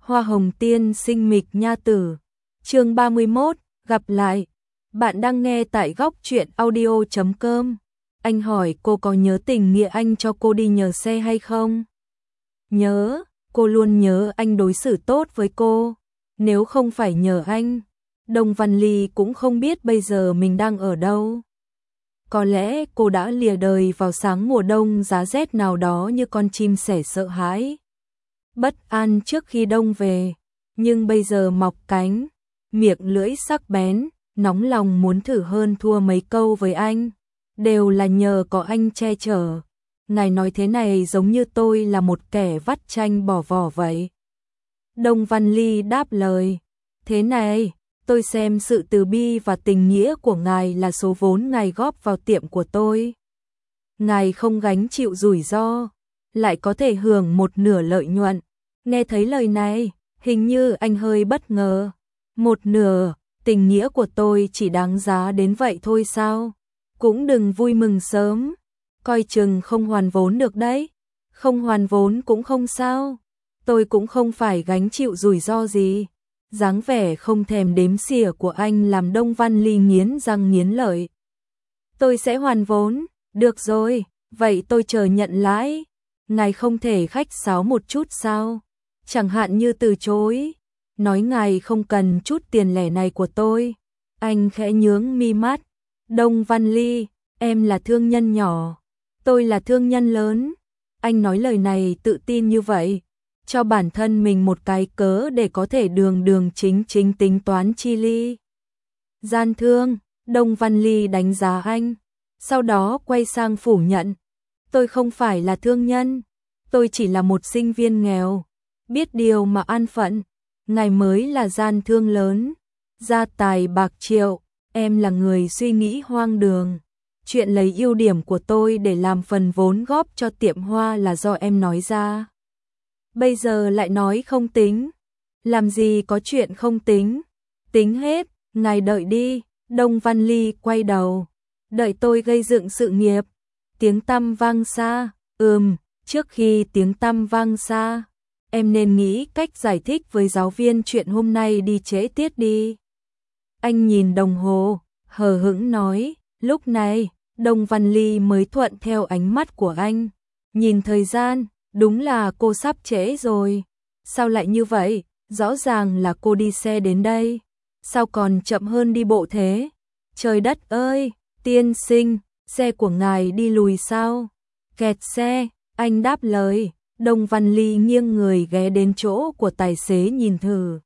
Hoa hồng tiên sinh mịch nha tử. Chương 31, gặp lại. Bạn đang nghe tại góc truyện audio.com. Anh hỏi cô có nhớ tình nghĩa anh cho cô đi nhờ xe hay không? Nhớ, cô luôn nhớ anh đối xử tốt với cô. Nếu không phải nhờ anh, Đông Văn Ly cũng không biết bây giờ mình đang ở đâu. Có lẽ cô đã lìa đời vào sáng mùa đông giá rét nào đó như con chim sẻ sợ hãi, bất an trước khi đông về, nhưng bây giờ mọc cánh, miệng lưỡi sắc bén, nóng lòng muốn thử hơn thua mấy câu với anh, đều là nhờ có anh che chở. Ngài nói thế này giống như tôi là một kẻ vắt chanh bỏ vỏ vậy. Đông Văn Ly đáp lời, thế này, tôi xem sự từ bi và tình nghĩa của ngài là số vốn ngài góp vào tiệm của tôi. Ngài không gánh chịu rủi ro, lại có thể hưởng một nửa lợi nhuận. Nghe thấy lời này, hình như anh hơi bất ngờ. Một nửa, tình nghĩa của tôi chỉ đáng giá đến vậy thôi sao? Cũng đừng vui mừng sớm, coi chừng không hoàn vốn được đấy. Không hoàn vốn cũng không sao, tôi cũng không phải gánh chịu rủi ro gì. Dáng vẻ không thèm đếm xỉa của anh làm Đông Văn Ly nghiến răng nghiến lợi. Tôi sẽ hoàn vốn, được rồi, vậy tôi chờ nhận lãi. Ngài không thể khách sáo một chút sao? Chẳng hạn như từ chối, nói ngài không cần chút tiền lẻ này của tôi. Anh khẽ nhướng mi mắt. Đông Văn Ly, em là thương nhân nhỏ, tôi là thương nhân lớn. Anh nói lời này tự tin như vậy, cho bản thân mình một cái cớ để có thể đường đường chính chính tính toán chi ly. Gian thương, Đông Văn Ly đánh giá anh, sau đó quay sang phủ nhận. Tôi không phải là thương nhân, tôi chỉ là một sinh viên nghèo, biết điều mà an phận. Ngài mới là gian thương lớn, gia tài bạc triệu, em là người suy nghĩ hoang đường. Chuyện lấy ưu điểm của tôi để làm phần vốn góp cho tiệm hoa là do em nói ra. Bây giờ lại nói không tính. Làm gì có chuyện không tính. Tính hết, ngài đợi đi. Đông Văn Ly quay đầu. Đợi tôi gây dựng sự nghiệp. Tiếng tăm vang xa. Trước khi tiếng tăm vang xa, em nên nghĩ cách giải thích với giáo viên chuyện hôm nay đi trễ tiết đi. Anh nhìn đồng hồ, hờ hững nói. Lúc này, Đông Văn Ly mới thuận theo ánh mắt của anh. Nhìn thời gian, đúng là cô sắp trễ rồi. Sao lại như vậy? Rõ ràng là cô đi xe đến đây. Sao còn chậm hơn đi bộ thế? Trời đất ơi, tiên sinh, xe của ngài đi lùi sao? Kẹt xe, anh đáp lời. Đông Văn Ly nghiêng người ghé đến chỗ của tài xế nhìn thử.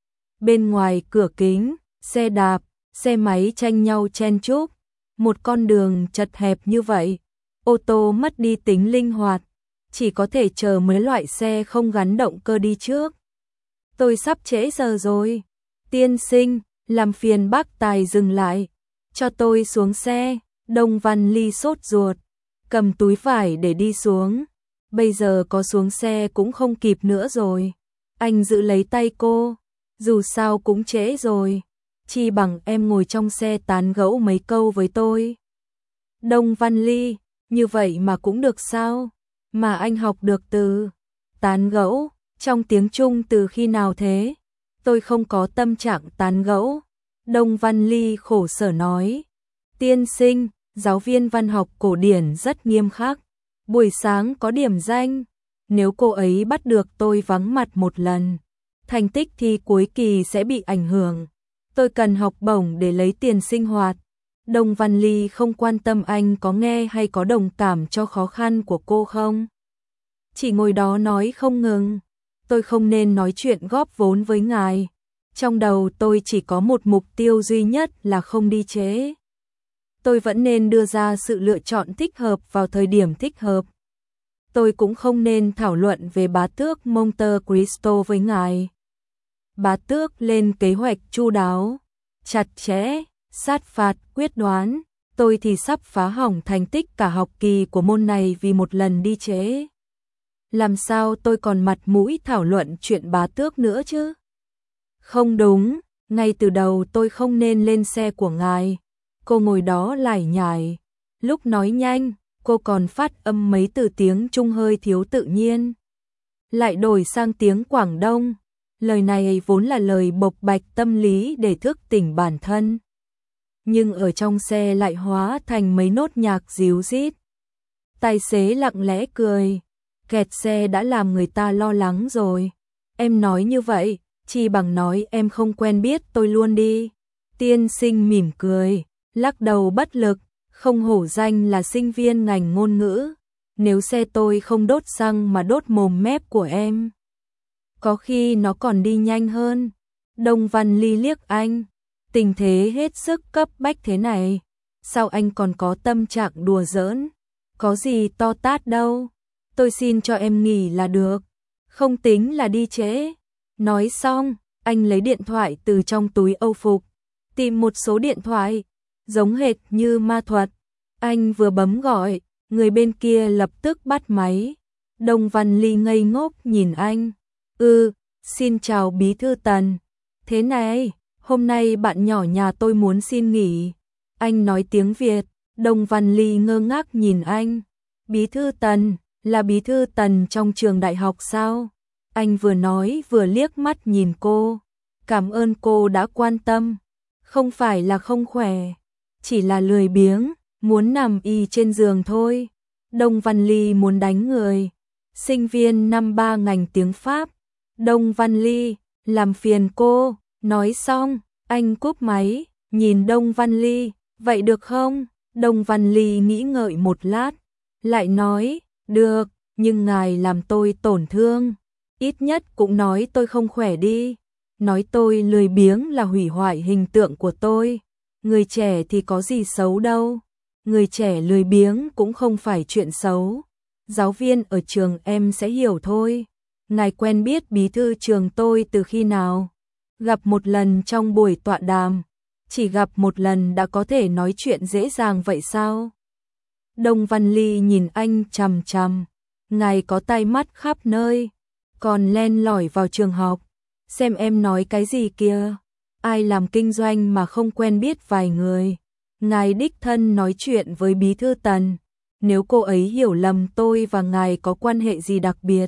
Bên ngoài cửa kính, xe đạp, xe máy tranh nhau chen chúc. Một con đường chật hẹp như vậy, ô tô mất đi tính linh hoạt, chỉ có thể chờ mấy loại xe không gắn động cơ đi trước. Tôi sắp trễ giờ rồi. Tiên sinh, làm phiền bác tài dừng lại, cho tôi xuống xe. Đông Văn Ly sốt ruột, cầm túi vải để đi xuống. Bây giờ có xuống xe cũng không kịp nữa rồi. Anh giữ lấy tay cô, dù sao cũng trễ rồi, chi bằng em ngồi trong xe tán gẫu mấy câu với tôi. Đông Văn Ly, như vậy mà cũng được sao? Mà anh học được từ tán gẫu trong tiếng Trung từ khi nào thế? Tôi không có tâm trạng tán gẫu. Đông Văn Ly khổ sở nói. Tiên sinh, giáo viên văn học cổ điển rất nghiêm khắc. Buổi sáng có điểm danh, nếu cô ấy bắt được tôi vắng mặt một lần, thành tích thi cuối kỳ sẽ bị ảnh hưởng. Tôi cần học bổng để lấy tiền sinh hoạt. Đông Văn Ly không quan tâm anh có nghe hay có đồng cảm cho khó khăn của cô không. Chỉ ngồi đó nói không ngừng. Tôi không nên nói chuyện góp vốn với ngài. Trong đầu tôi chỉ có một mục tiêu duy nhất là không đi trễ. Tôi vẫn nên đưa ra sự lựa chọn thích hợp vào thời điểm thích hợp. Tôi cũng không nên thảo luận về bá tước Monte Cristo với ngài. Bá tước lên kế hoạch chu đáo, chặt chẽ, sát phạt, quyết đoán. Tôi thì sắp phá hỏng thành tích cả học kỳ của môn này vì một lần đi trễ. Làm sao tôi còn mặt mũi thảo luận chuyện bá tước nữa chứ? Không đúng, ngay từ đầu tôi không nên lên xe của ngài. Cô ngồi đó lải nhải. Lúc nói nhanh, cô còn phát âm mấy từ tiếng Trung hơi thiếu tự nhiên. Lại đổi sang tiếng Quảng Đông. Lời này vốn là lời bộc bạch tâm lý để thức tỉnh bản thân. Nhưng ở trong xe lại hóa thành mấy nốt nhạc ríu rít. Tài xế lặng lẽ cười. Kẹt xe đã làm người ta lo lắng rồi. Em nói như vậy, chi bằng nói em không quen biết tôi luôn đi. Tiên sinh mỉm cười, lắc đầu bất lực, không hổ danh là sinh viên ngành ngôn ngữ. Nếu xe tôi không đốt xăng mà đốt mồm mép của em, có khi nó còn đi nhanh hơn. Đông Văn Ly liếc anh, tình thế hết sức cấp bách thế này, sao anh còn có tâm trạng đùa giỡn? Có gì to tát đâu, tôi xin cho em nghỉ là được, không tính là đi trễ. Nói xong, anh lấy điện thoại từ trong túi âu phục, tìm một số điện thoại, giống hệt như ma thuật. Anh vừa bấm gọi, người bên kia lập tức bắt máy. Đông Văn Ly ngây ngốc nhìn anh. Xin chào bí thư Tần. Thế này, hôm nay bạn nhỏ nhà tôi muốn xin nghỉ. Anh nói tiếng Việt. Đông Văn Ly ngơ ngác nhìn anh. Bí thư Tần, là bí thư Tần trong trường đại học sao? Anh vừa nói vừa liếc mắt nhìn cô. Cảm ơn cô đã quan tâm. Không phải là không khỏe, chỉ là lười biếng, muốn nằm y trên giường thôi. Đông Văn Ly muốn đánh người. Sinh viên năm 3 ngành tiếng Pháp. Đông Văn Ly, làm phiền cô. Nói xong, anh cúp máy, nhìn Đông Văn Ly. Vậy được không? Đông Văn Ly nghĩ ngợi một lát, lại nói, được, nhưng ngài làm tôi tổn thương. Ít nhất cũng nói tôi không khỏe đi. Nói tôi lười biếng là hủy hoại hình tượng của tôi. Người trẻ thì có gì xấu đâu. Người trẻ lười biếng cũng không phải chuyện xấu. Giáo viên ở trường em sẽ hiểu thôi. Ngài quen biết bí thư trường tôi từ khi nào? Gặp một lần trong buổi tọa đàm. Chỉ gặp một lần đã có thể nói chuyện dễ dàng vậy sao? Đông Văn Ly nhìn anh chằm chằm. Ngài có tai mắt khắp nơi, còn len lỏi vào trường học. Xem em nói cái gì kìa? Ai làm kinh doanh mà không quen biết vài người? Ngài đích thân nói chuyện với bí thư Tần. Nếu cô ấy hiểu lầm tôi và ngài có quan hệ gì đặc biệt.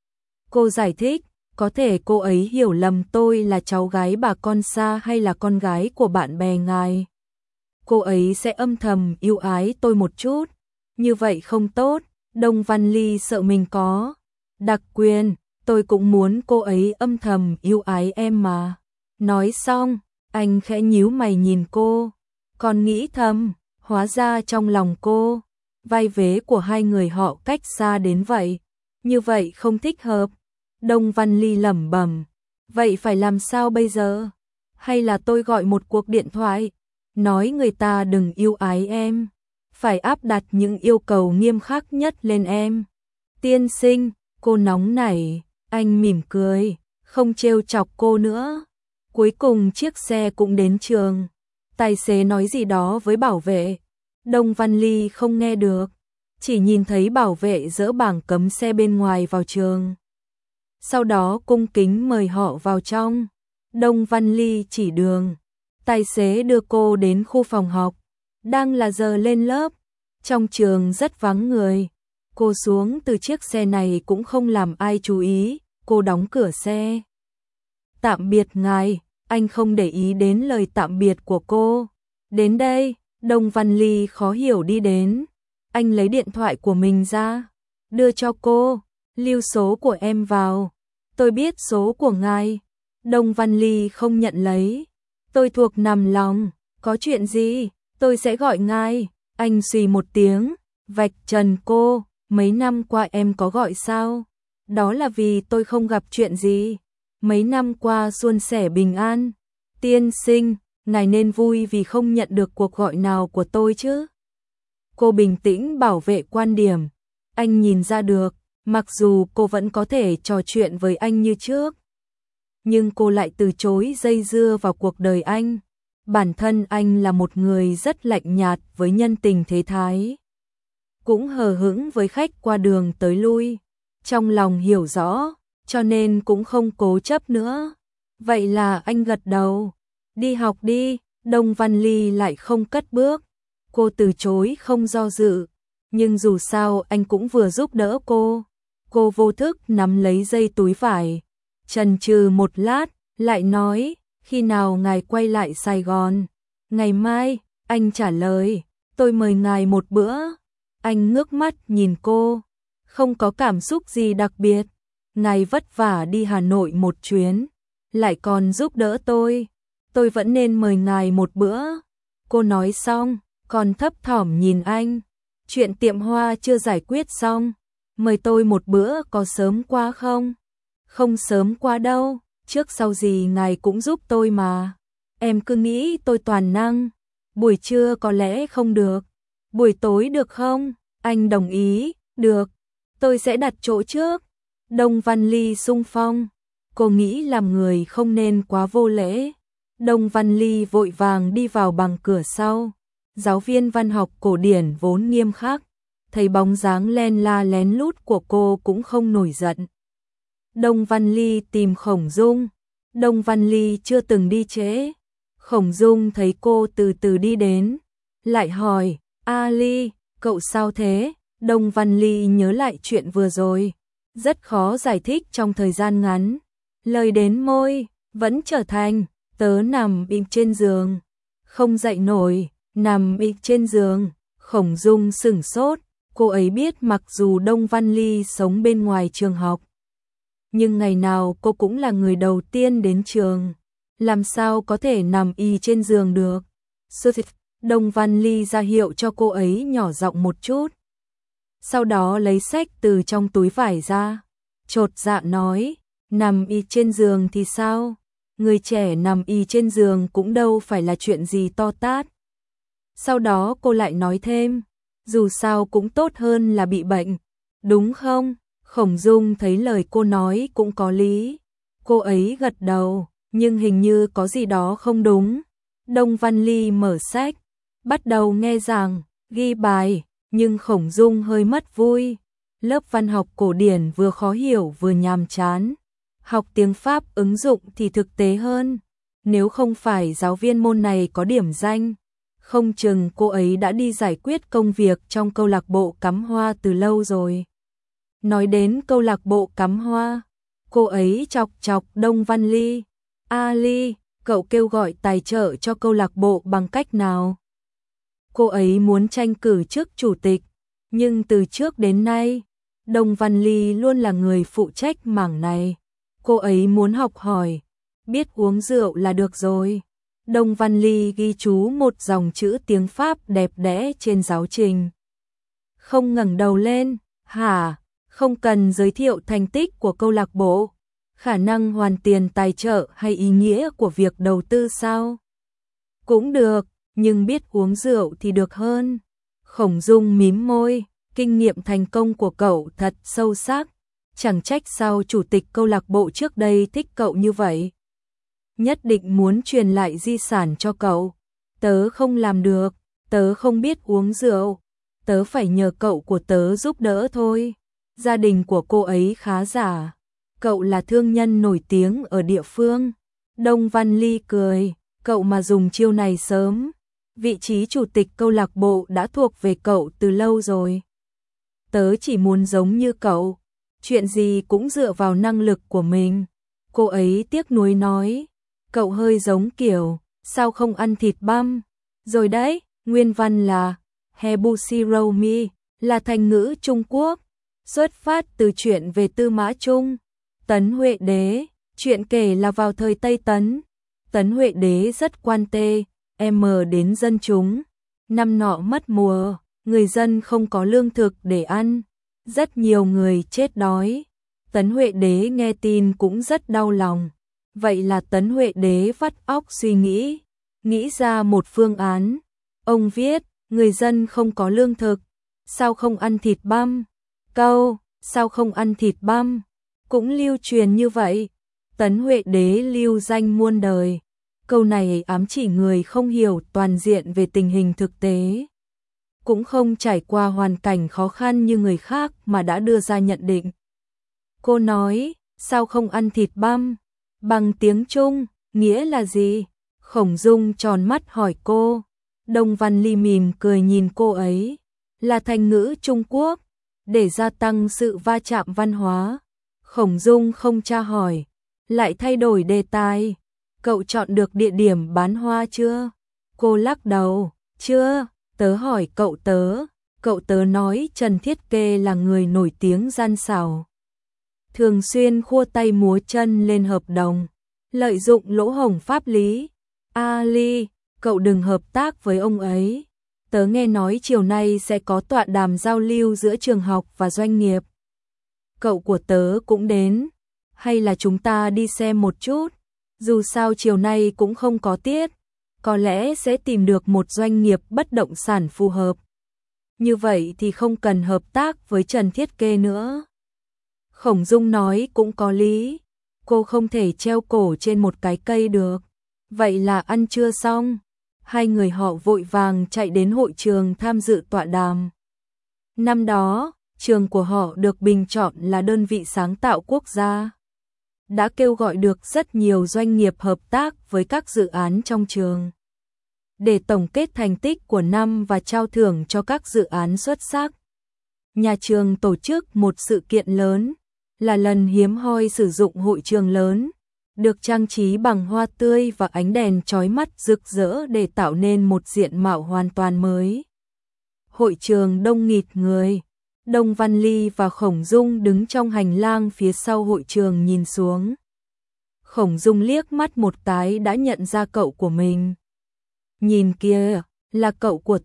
Cô giải thích, có thể cô ấy hiểu lầm tôi là cháu gái bà con xa hay là con gái của bạn bè ngài. Cô ấy sẽ âm thầm yêu ái tôi một chút. Như vậy không tốt. Đông Văn Ly sợ mình có đặc quyền. Tôi cũng muốn cô ấy âm thầm yêu ái em mà. Nói xong, anh khẽ nhíu mày nhìn cô. Còn nghĩ thầm, hóa ra trong lòng cô, vai vế của hai người họ cách xa đến vậy. Như vậy không thích hợp. Đông Văn Ly lẩm bẩm. Vậy phải làm sao bây giờ? Hay là tôi gọi một cuộc điện thoại, nói người ta đừng yêu ái em, phải áp đặt những yêu cầu nghiêm khắc nhất lên em. Tiên sinh, cô nóng nảy. Anh mỉm cười, không trêu chọc cô nữa. Cuối cùng chiếc xe cũng đến trường. Tài xế nói gì đó với bảo vệ. Đông Văn Ly không nghe được, chỉ nhìn thấy bảo vệ dỡ bảng cấm xe bên ngoài vào trường. Sau đó cung kính mời họ vào trong. Đông Văn Ly chỉ đường. Tài xế đưa cô đến khu phòng học. Đang là giờ lên lớp. Trong trường rất vắng người. Cô xuống từ chiếc xe này cũng không làm ai chú ý. Cô đóng cửa xe. Tạm biệt ngài. Anh không để ý đến lời tạm biệt của cô. Đến đây, Đông Văn Ly khó hiểu đi đến. Anh lấy điện thoại của mình ra, đưa cho cô. Lưu số của em vào. Tôi biết số của ngài. Đông Văn Ly không nhận lấy. Tôi thuộc nằm lòng. Có chuyện gì, tôi sẽ gọi ngài. Anh xì một tiếng, vạch trần cô. Mấy năm qua em có gọi sao? Đó là vì tôi không gặp chuyện gì. Mấy năm qua suôn sẻ bình an. Tiên sinh, ngài nên vui vì không nhận được cuộc gọi nào của tôi chứ. Cô bình tĩnh bảo vệ quan điểm. Anh nhìn ra được, mặc dù cô vẫn có thể trò chuyện với anh như trước, nhưng cô lại từ chối dây dưa vào cuộc đời anh. Bản thân anh là một người rất lạnh nhạt với nhân tình thế thái, cũng hờ hững với khách qua đường tới lui. Trong lòng hiểu rõ, cho nên cũng không cố chấp nữa. Vậy là anh gật đầu. Đi học đi. Đông Văn Ly lại không cất bước. Cô từ chối không do dự. Nhưng dù sao anh cũng vừa giúp đỡ cô. Cô vô thức nắm lấy dây túi vải. chần chừ một lát, lại nói, khi nào ngài quay lại Sài Gòn? Ngày mai, anh trả lời, tôi mời ngài một bữa. Anh ngước mắt nhìn cô, không có cảm xúc gì đặc biệt. Ngài vất vả đi Hà Nội một chuyến, lại còn giúp đỡ tôi vẫn nên mời ngài một bữa. Cô nói xong, còn thấp thỏm nhìn anh, chuyện tiệm hoa chưa giải quyết xong, mời tôi một bữa có sớm quá không? Không sớm quá đâu, trước sau gì ngài cũng giúp tôi mà. Em cứ nghĩ tôi toàn năng, buổi trưa có lẽ không được, buổi tối được không? Anh đồng ý, được, tôi sẽ đặt chỗ trước. Đông Văn Ly xung phong, cô nghĩ làm người không nên quá vô lễ. Đông Văn Ly vội vàng đi vào bằng cửa sau. Giáo viên văn học cổ điển vốn nghiêm khắc, thấy bóng dáng len la lén lút của cô cũng không nổi giận. Đông Văn Ly tìm Khổng Dung. Đông Văn Ly chưa từng đi trễ. Khổng Dung thấy cô từ từ đi đến, lại hỏi, A Ly, cậu sao thế? Đông Văn Ly nhớ lại chuyện vừa rồi, rất khó giải thích trong thời gian ngắn. Lời đến môi, vẫn trở thành, tớ nằm im trên giường, không dậy nổi, nằm im trên giường. Khổng Dung sửng sốt, cô ấy biết mặc dù Đông Văn Ly sống bên ngoài trường học, nhưng ngày nào cô cũng là người đầu tiên đến trường, làm sao có thể nằm y trên giường được. Đông Văn Ly ra hiệu cho cô ấy nhỏ giọng một chút, sau đó lấy sách từ trong túi vải ra, chột dạ nói, nằm y trên giường thì sao? Người trẻ nằm y trên giường cũng đâu phải là chuyện gì to tát. Sau đó cô lại nói thêm, dù sao cũng tốt hơn là bị bệnh, đúng không? Khổng Dung thấy lời cô nói cũng có lý. Cô ấy gật đầu, nhưng hình như có gì đó không đúng. Đông Văn Ly mở sách, bắt đầu nghe giảng, ghi bài, nhưng Khổng Dung hơi mất vui. Lớp văn học cổ điển vừa khó hiểu vừa nhàm chán. Học tiếng Pháp ứng dụng thì thực tế hơn. Nếu không phải giáo viên môn này có điểm danh, không chừng cô ấy đã đi giải quyết công việc trong câu lạc bộ cắm hoa từ lâu rồi. Nói đến câu lạc bộ cắm hoa, cô ấy chọc chọc Đông Văn Ly. A Ly, cậu kêu gọi tài trợ cho câu lạc bộ bằng cách nào? Cô ấy muốn tranh cử chức chủ tịch, nhưng từ trước đến nay, Đông Văn Ly luôn là người phụ trách mảng này. Cô ấy muốn học hỏi, biết uống rượu là được rồi. Đông Văn Ly ghi chú một dòng chữ tiếng Pháp đẹp đẽ trên giáo trình. Không ngẩng đầu lên, hả? Không cần giới thiệu thành tích của câu lạc bộ, khả năng hoàn tiền tài trợ hay ý nghĩa của việc đầu tư sao? Cũng được, nhưng biết uống rượu thì được hơn. Khổng Dung mím môi, kinh nghiệm thành công của cậu thật sâu sắc, chẳng trách sao chủ tịch câu lạc bộ trước đây thích cậu như vậy. Nhất định muốn truyền lại di sản cho cậu. Tớ không làm được, tớ không biết uống rượu, tớ phải nhờ cậu của tớ giúp đỡ thôi. Gia đình của cô ấy khá giả, cậu là thương nhân nổi tiếng ở địa phương. Đông Văn Ly cười, cậu mà dùng chiêu này sớm, vị trí chủ tịch câu lạc bộ đã thuộc về cậu từ lâu rồi. Tớ chỉ muốn giống như cậu, chuyện gì cũng dựa vào năng lực của mình. Cô ấy tiếc nuối nói, cậu hơi giống kiểu, sao không ăn thịt băm? Rồi đấy, nguyên văn là Hebusiromi, là thành ngữ Trung Quốc, xuất phát từ chuyện về Tư Mã Trung, Tấn Huệ Đế. Chuyện kể là vào thời Tây Tấn, Tấn Huệ Đế rất quan tê đến dân chúng. Năm nọ mất mùa, người dân không có lương thực để ăn, rất nhiều người chết đói. Tấn Huệ Đế nghe tin cũng rất đau lòng. Vậy là Tấn Huệ Đế vắt óc suy nghĩ ra một phương án. Ông viết, người dân không có lương thực, sao không ăn thịt băm? Câu, sao không ăn thịt băm? Cũng lưu truyền như vậy. Tấn Huệ Đế lưu danh muôn đời. Câu này ám chỉ người không hiểu toàn diện về tình hình thực tế, cũng không trải qua hoàn cảnh khó khăn như người khác mà đã đưa ra nhận định. Cô nói, sao không ăn thịt băm? Bằng tiếng Trung, nghĩa là gì? Khổng Dung tròn mắt hỏi cô. Đông Văn Ly mỉm cười nhìn cô ấy. Là thành ngữ Trung Quốc, để gia tăng sự va chạm văn hóa. Khổng Dung không tra hỏi, Lại thay đổi đề tài. Cậu chọn được địa điểm bán hoa chưa? Cô lắc đầu, chưa. Tớ hỏi cậu tớ nói Trần Thiết Kê là người nổi tiếng gian xảo. Thường xuyên khua tay múa chân lên hợp đồng, lợi dụng lỗ hổng pháp lý. Ali, cậu đừng hợp tác với ông ấy. Tớ nghe nói chiều nay sẽ có tọa đàm giao lưu giữa trường học và doanh nghiệp. Cậu của tớ cũng đến, hay là chúng ta đi xem một chút? Dù sao chiều nay cũng không có tiết, có lẽ sẽ tìm được một doanh nghiệp bất động sản phù hợp. Như vậy thì không cần hợp tác với Trần Thiết Kê nữa. Khổng Dung nói cũng có lý, cô không thể treo cổ trên một cái cây được. Vậy là ăn trưa xong, hai người họ vội vàng chạy đến hội trường tham dự tọa đàm. Năm đó, trường của họ được bình chọn là đơn vị sáng tạo quốc gia, đã kêu gọi được rất nhiều doanh nghiệp hợp tác với các dự án trong trường, để tổng kết thành tích của năm và trao thưởng cho các dự án xuất sắc. Nhà trường tổ chức một sự kiện lớn, là lần hiếm hoi sử dụng hội trường lớn, được trang trí bằng hoa tươi và ánh đèn chói mắt rực rỡ để tạo nên một diện mạo hoàn toàn mới. Hội trường đông nghịt người, Đông Văn Ly và Khổng Dung đứng trong hành lang phía sau hội trường nhìn xuống. Khổng Dung liếc mắt một cái đã nhận ra cậu của mình. Nhìn kìa, là cậu của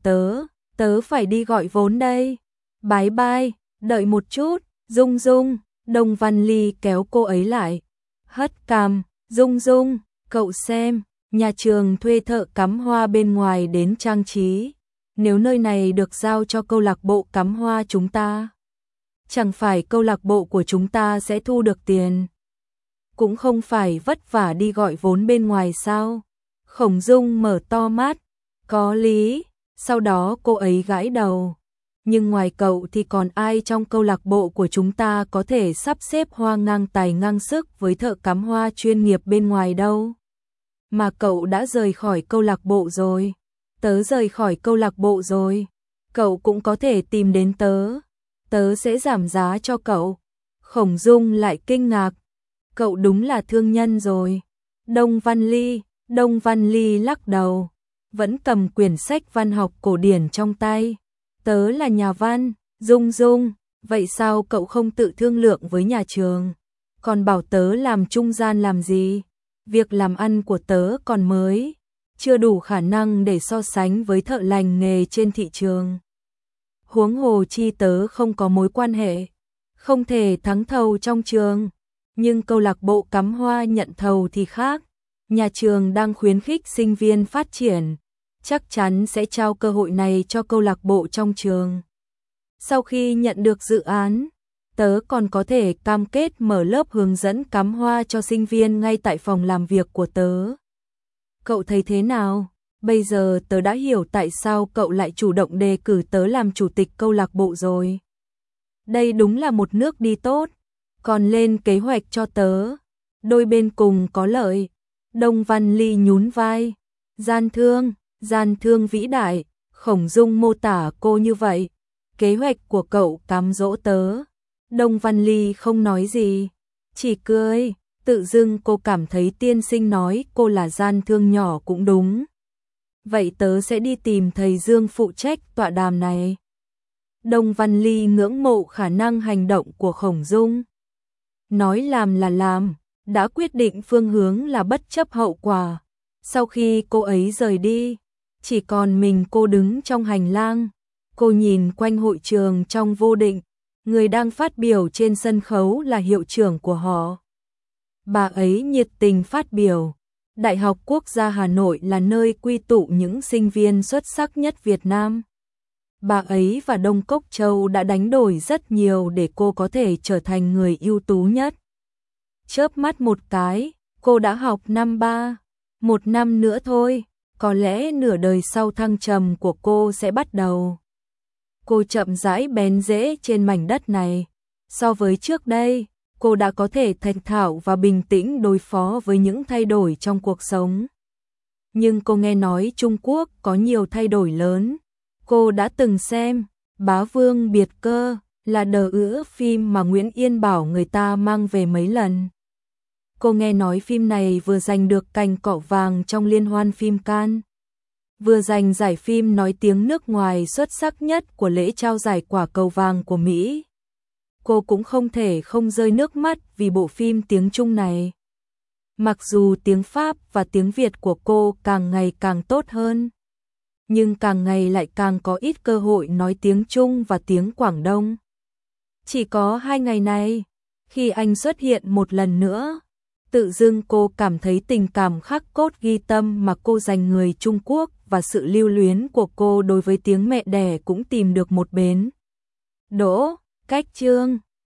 tớ phải đi gọi vốn đây. Bái bai, đợi một chút, Dung Dung. Đông Văn Ly kéo cô ấy lại, hất cằm, Dung Dung, cậu xem, nhà trường thuê thợ cắm hoa bên ngoài đến trang trí. Nếu nơi này được giao cho câu lạc bộ cắm hoa chúng ta, chẳng phải câu lạc bộ của chúng ta sẽ thu được tiền, cũng không phải vất vả đi gọi vốn bên ngoài sao? Khổng Dung mở to mắt, có lý, sau đó cô ấy gãi đầu. Nhưng ngoài cậu thì còn ai trong câu lạc bộ của chúng ta có thể sắp xếp hoa ngang tài ngang sức với thợ cắm hoa chuyên nghiệp bên ngoài đâu. Mà cậu đã rời khỏi câu lạc bộ rồi. Tớ rời khỏi câu lạc bộ rồi. Cậu cũng có thể tìm đến tớ. Tớ sẽ giảm giá cho cậu. Khổng Dung lại kinh ngạc. Cậu đúng là thương nhân rồi. Đông Văn Ly lắc đầu, vẫn cầm quyển sách văn học cổ điển trong tay. Tớ là nhà văn. Dung Dung, vậy sao cậu không tự thương lượng với nhà trường, còn bảo tớ làm trung gian làm gì? Việc làm ăn của tớ còn mới, chưa đủ khả năng để so sánh với thợ lành nghề trên thị trường. Huống hồ chi tớ không có mối quan hệ, không thể thắng thầu trong trường. Nhưng câu lạc bộ cắm hoa nhận thầu thì khác. Nhà trường đang khuyến khích sinh viên phát triển, chắc chắn sẽ trao cơ hội này cho câu lạc bộ trong trường. Sau khi nhận được dự án, tớ còn có thể cam kết mở lớp hướng dẫn cắm hoa cho sinh viên ngay tại phòng làm việc của tớ. Cậu thấy thế nào? Bây giờ tớ đã hiểu tại sao cậu lại chủ động đề cử tớ làm chủ tịch câu lạc bộ rồi. Đây đúng là một nước đi tốt, còn lên kế hoạch cho tớ. Đôi bên cùng có lợi. Đông Văn Ly nhún vai. Gian thương vĩ đại. Khổng Dung mô tả cô như vậy. Kế hoạch của cậu cám dỗ tớ. Đông Văn Ly không nói gì, chỉ cười. Tự dưng cô cảm thấy tiên sinh nói cô là gian thương nhỏ cũng đúng. Vậy tớ sẽ đi tìm thầy Dương phụ trách tọa đàm này. Đông Văn Ly ngưỡng mộ khả năng hành động của Khổng Dung. Nói làm là làm, đã quyết định phương hướng là bất chấp hậu quả. Sau khi cô ấy rời đi, chỉ còn mình cô đứng trong hành lang. Cô nhìn quanh hội trường trong vô định, người đang phát biểu trên sân khấu là hiệu trưởng của họ. Bà ấy nhiệt tình phát biểu, Đại học Quốc gia Hà Nội là nơi quy tụ những sinh viên xuất sắc nhất Việt Nam. Bà ấy và Đông Cốc Châu đã đánh đổi rất nhiều để cô có thể trở thành người ưu tú nhất. Chớp mắt một cái, cô đã học năm 3, một năm nữa thôi, có lẽ nửa đời sau thăng trầm của cô sẽ bắt đầu. Cô chậm rãi bén rễ trên mảnh đất này. So với trước đây, cô đã có thể thành thạo và bình tĩnh đối phó với những thay đổi trong cuộc sống. Nhưng cô nghe nói Trung Quốc có nhiều thay đổi lớn. Cô đã từng xem Bá Vương Biệt Cơ, là phim mà Nguyễn Yên bảo người ta mang về mấy lần. Cô nghe nói phim này vừa giành được cành cọ vàng trong liên hoan phim Cannes, vừa giành giải phim nói tiếng nước ngoài xuất sắc nhất của lễ trao giải quả cầu vàng của Mỹ. Cô cũng không thể không rơi nước mắt vì bộ phim tiếng Trung này. Mặc dù tiếng Pháp và tiếng Việt của cô càng ngày càng tốt hơn, nhưng càng ngày lại càng có ít cơ hội nói tiếng Trung và tiếng Quảng Đông. Chỉ có 2 ngày này, khi anh xuất hiện một lần nữa, tự dưng cô cảm thấy tình cảm khắc cốt ghi tâm mà cô dành người Trung Quốc và sự lưu luyến của cô đối với tiếng mẹ đẻ cũng tìm được một bến đỗ. Cách chương